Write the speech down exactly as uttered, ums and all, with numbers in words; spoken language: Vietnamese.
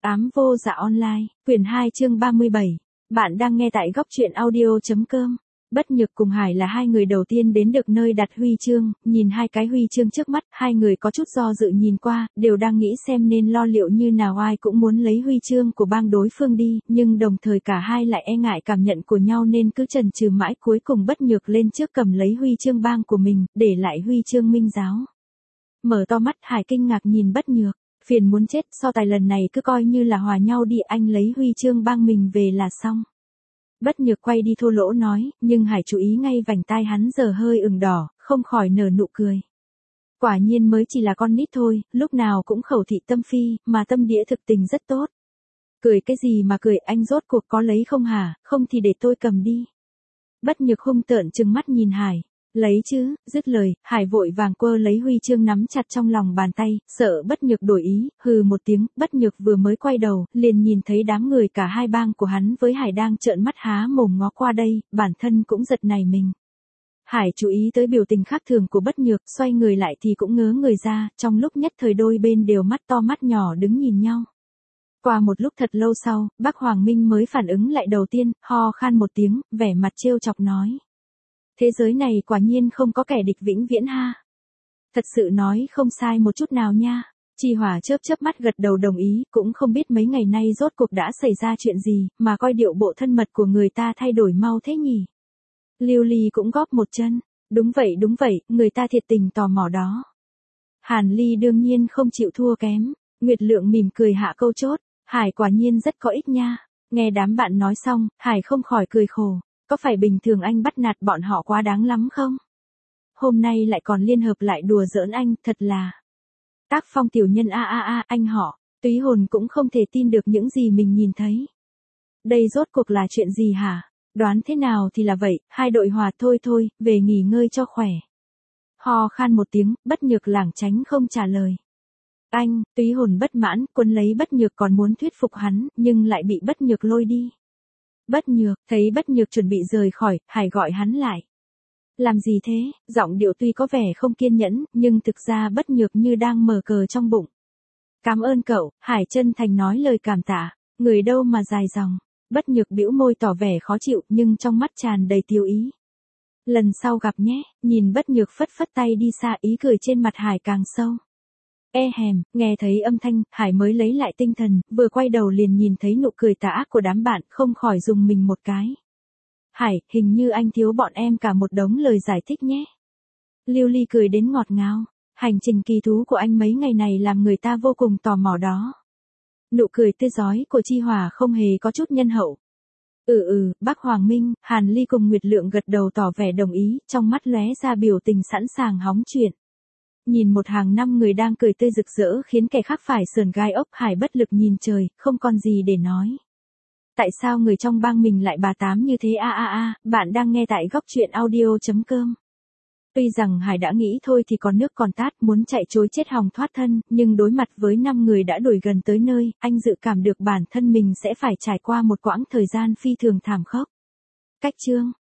Ám vô dạ online, quyển hai chương ba mươi bảy. Bạn đang nghe tại góc truyện audio.com. Bất Nhược cùng Hải là hai người đầu tiên đến được nơi đặt huy chương, nhìn hai cái huy chương trước mắt, hai người có chút do dự nhìn qua, đều đang nghĩ xem nên lo liệu như nào, ai cũng muốn lấy huy chương của bang đối phương đi, nhưng đồng thời cả hai lại e ngại cảm nhận của nhau nên cứ chần chừ mãi, cuối cùng Bất Nhược lên trước cầm lấy huy chương bang của mình, để lại huy chương Minh giáo. Mở to mắt, Hải kinh ngạc nhìn Bất Nhược. Phiền muốn chết, so tài lần này cứ coi như là hòa nhau đi, anh lấy huy chương bang mình về là xong. Bất Nhược quay đi thô lỗ nói, nhưng Hải chú ý ngay vành tai hắn giờ hơi ửng đỏ, không khỏi nở nụ cười. Quả nhiên mới chỉ là con nít thôi, lúc nào cũng khẩu thị tâm phi, mà tâm địa thực tình rất tốt. Cười cái gì mà cười, anh rốt cuộc có lấy không hả, không thì để tôi cầm đi. Bất Nhược hung tợn trừng mắt nhìn Hải. Lấy chứ, dứt lời, Hải vội vàng quơ lấy huy chương nắm chặt trong lòng bàn tay, sợ Bất Nhược đổi ý, hừ một tiếng, Bất Nhược vừa mới quay đầu, liền nhìn thấy đám người cả hai bang của hắn với Hải đang trợn mắt há mồm ngó qua đây, bản thân cũng giật nảy mình. Hải chú ý tới biểu tình khác thường của Bất Nhược, xoay người lại thì cũng ngớ người ra, trong lúc nhất thời đôi bên đều mắt to mắt nhỏ đứng nhìn nhau. Qua một lúc thật lâu sau, bác Hoàng Minh mới phản ứng lại đầu tiên, ho khan một tiếng, vẻ mặt trêu chọc nói. Thế giới này quả nhiên không có kẻ địch vĩnh viễn ha. Thật sự nói không sai một chút nào nha. Chi Hỏa chớp chớp mắt gật đầu đồng ý, cũng không biết mấy ngày nay rốt cuộc đã xảy ra chuyện gì, mà coi điệu bộ thân mật của người ta thay đổi mau thế nhỉ. Lưu Ly cũng góp một chân. Đúng vậy đúng vậy, người ta thiệt tình tò mò đó. Hàn Ly đương nhiên không chịu thua kém. Nguyệt Lượng mỉm cười hạ câu chốt. Hải quả nhiên rất có ích nha. Nghe đám bạn nói xong, Hải không khỏi cười khổ. Có phải bình thường anh bắt nạt bọn họ quá đáng lắm không? Hôm nay lại còn liên hợp lại đùa giỡn anh, thật là. Tác Phong tiểu nhân a a a, anh họ, Túy Hồn cũng không thể tin được những gì mình nhìn thấy. Đây rốt cuộc là chuyện gì hả? Đoán thế nào thì là vậy, hai đội hòa thôi thôi, về nghỉ ngơi cho khỏe. Ho khan một tiếng, Bất Nhược lảng tránh không trả lời. Anh, Túy Hồn bất mãn, quân lấy Bất Nhược còn muốn thuyết phục hắn, nhưng lại bị Bất Nhược lôi đi. Bất Nhược, thấy Bất Nhược chuẩn bị rời khỏi, Hải gọi hắn lại. Làm gì thế? Giọng điệu tuy có vẻ không kiên nhẫn, nhưng thực ra Bất Nhược như đang mở cờ trong bụng. Cảm ơn cậu, Hải chân thành nói lời cảm tạ, người đâu mà dài dòng. Bất Nhược bĩu môi tỏ vẻ khó chịu, nhưng trong mắt tràn đầy tiêu ý. Lần sau gặp nhé, nhìn Bất Nhược phất phất tay đi xa, ý cười trên mặt Hải càng sâu. E hèm, nghe thấy âm thanh, Hải mới lấy lại tinh thần, vừa quay đầu liền nhìn thấy nụ cười tà ác của đám bạn, không khỏi dùng mình một cái. Hải, hình như anh thiếu bọn em cả một đống lời giải thích nhé. Lưu Ly cười đến ngọt ngào, hành trình kỳ thú của anh mấy ngày này làm người ta vô cùng tò mò đó. Nụ cười tươi rói của Chi Hỏa không hề có chút nhân hậu. Ừ ừ, bác Hoàng Minh, Hàn Ly cùng Nguyệt Lượng gật đầu tỏ vẻ đồng ý, trong mắt lóe ra biểu tình sẵn sàng hóng chuyện. Nhìn một hàng năm người đang cười tươi rực rỡ khiến kẻ khác phải sườn gai ốc, Hải bất lực nhìn trời, không còn gì để nói. Tại sao người trong bang mình lại bà tám như thế a a a, bạn đang nghe tại góc truyện audio.com. Tuy rằng Hải đã nghĩ thôi thì còn nước còn tát, muốn chạy trối chết hòng thoát thân, nhưng đối mặt với năm người đã đuổi gần tới nơi, anh dự cảm được bản thân mình sẽ phải trải qua một quãng thời gian phi thường thảm khốc. Cách chương,